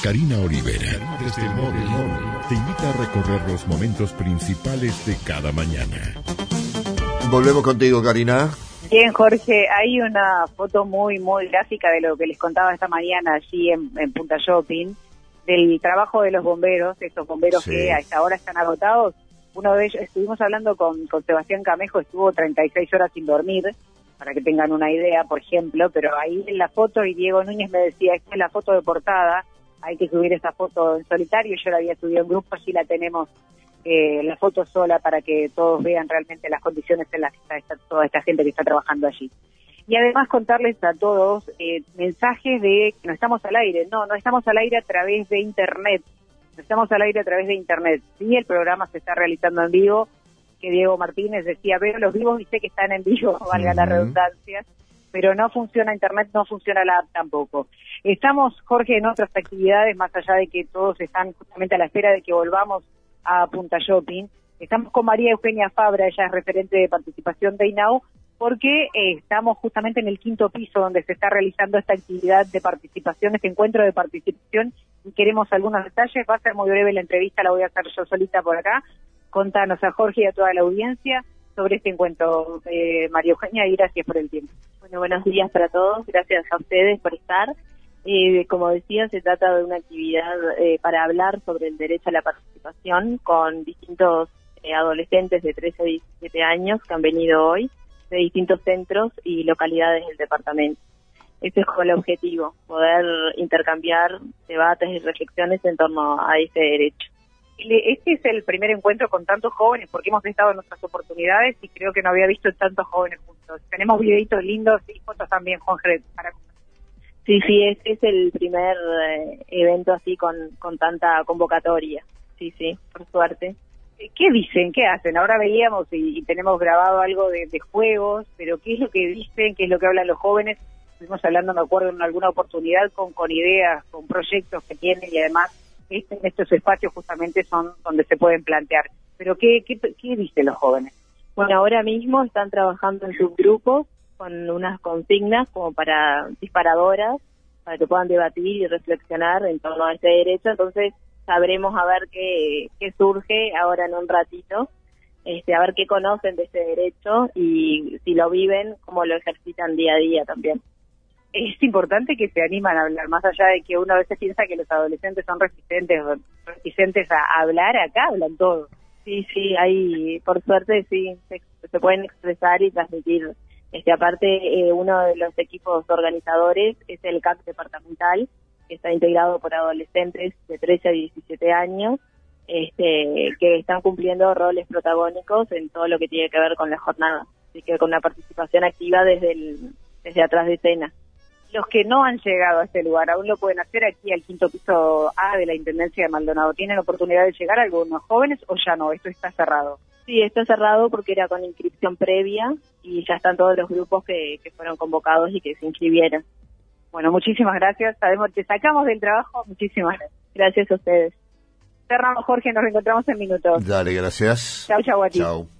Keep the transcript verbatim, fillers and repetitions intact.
Karina Olivera, desde el móvil, te invita a recorrer los momentos principales de cada mañana. Volvemos contigo, Karina. Bien, Jorge, hay una foto muy, muy gráfica de lo que les contaba esta mañana allí en, en Punta Shopping, del trabajo de los bomberos, estos bomberos sí. que a esta hora están agotados. Uno de ellos, estuvimos hablando con, con Sebastián Camejo, estuvo treinta y seis horas sin dormir, para que tengan una idea, por ejemplo, pero ahí en la foto, y Diego Núñez me decía, esta es la foto de portada, hay que subir esa foto en solitario, yo la había subido en grupo, allí la tenemos, eh, la foto sola, para que todos vean realmente las condiciones en las que está, está toda esta gente que está trabajando allí. Y además contarles a todos eh, mensajes de que no estamos al aire, no, no estamos al aire a través de internet, no estamos al aire a través de internet, sí, el programa se está realizando en vivo, que Diego Martínez decía, veo los vivos y sé que están en vivo, valga uh-huh. la redundancia, pero no funciona internet, no funciona la app tampoco. Estamos, Jorge, en otras actividades, más allá de que todos están justamente a la espera de que volvamos a Punta Shopping. Estamos con María Eugenia Fabra, ella es referente de participación de I N A U, porque eh, estamos justamente en el quinto piso donde se está realizando esta actividad de participación, este encuentro de participación, y queremos algunos detalles. Va a ser muy breve la entrevista, la voy a hacer yo solita por acá. Contanos a Jorge y a toda la audiencia sobre este encuentro, eh, María Eugenia, y gracias por el tiempo. Bueno, buenos días para todos, gracias a ustedes por estar. Eh, como decía, se trata de una actividad eh, para hablar sobre el derecho a la participación con distintos eh, adolescentes de trece a diecisiete años que han venido hoy de distintos centros y localidades del departamento. Ese es como el objetivo, poder intercambiar debates y reflexiones en torno a ese derecho. Este es el primer encuentro con tantos jóvenes, porque hemos estado en nuestras oportunidades y creo que no había visto tantos jóvenes juntos. Tenemos videitos lindos y fotos también, Jorge, para... Sí, sí, este es el primer eh, evento así con, con tanta convocatoria. Sí, sí, por suerte. ¿Qué dicen? ¿Qué hacen? Ahora veíamos y, y tenemos grabado algo de, de juegos, pero ¿qué es lo que dicen? ¿Qué es lo que hablan los jóvenes? Estuvimos hablando, me acuerdo, en alguna oportunidad con, con ideas, con proyectos que tienen, y además este, en estos espacios justamente son donde se pueden plantear. Pero ¿qué, qué, qué dicen los jóvenes? Bueno, ahora mismo están trabajando en subgrupos con unas consignas como para disparadoras, para que puedan debatir y reflexionar en torno a este derecho. Entonces sabremos a ver qué, qué surge ahora en un ratito, este, a ver qué conocen de este derecho y si lo viven, cómo lo ejercitan día a día también. Es importante que se animan a hablar, más allá de que uno a veces piensa que los adolescentes son resistentes, resistentes a hablar, acá hablan todos. Sí, sí, hay, por suerte sí, se, se pueden expresar y transmitir. Este, aparte, eh, uno de los equipos organizadores es el C A C departamental, que está integrado por adolescentes de trece a diecisiete años, este, que están cumpliendo roles protagónicos en todo lo que tiene que ver con la jornada. Así que con una participación activa desde el, desde atrás de escena. Los que no han llegado a este lugar, aún lo pueden hacer aquí al quinto piso A de la Intendencia de Maldonado. ¿Tienen oportunidad de llegar algunos jóvenes o ya no? Esto está cerrado. Sí, está cerrado porque era con inscripción previa y ya están todos los grupos que, que fueron convocados y que se inscribieron. Bueno, muchísimas gracias. Sabemos que sacamos del trabajo. Muchísimas gracias. Gracias a ustedes. Cerramos, Jorge. Nos reencontramos en minutos. Dale, gracias. Chau, chau a ti. Chau.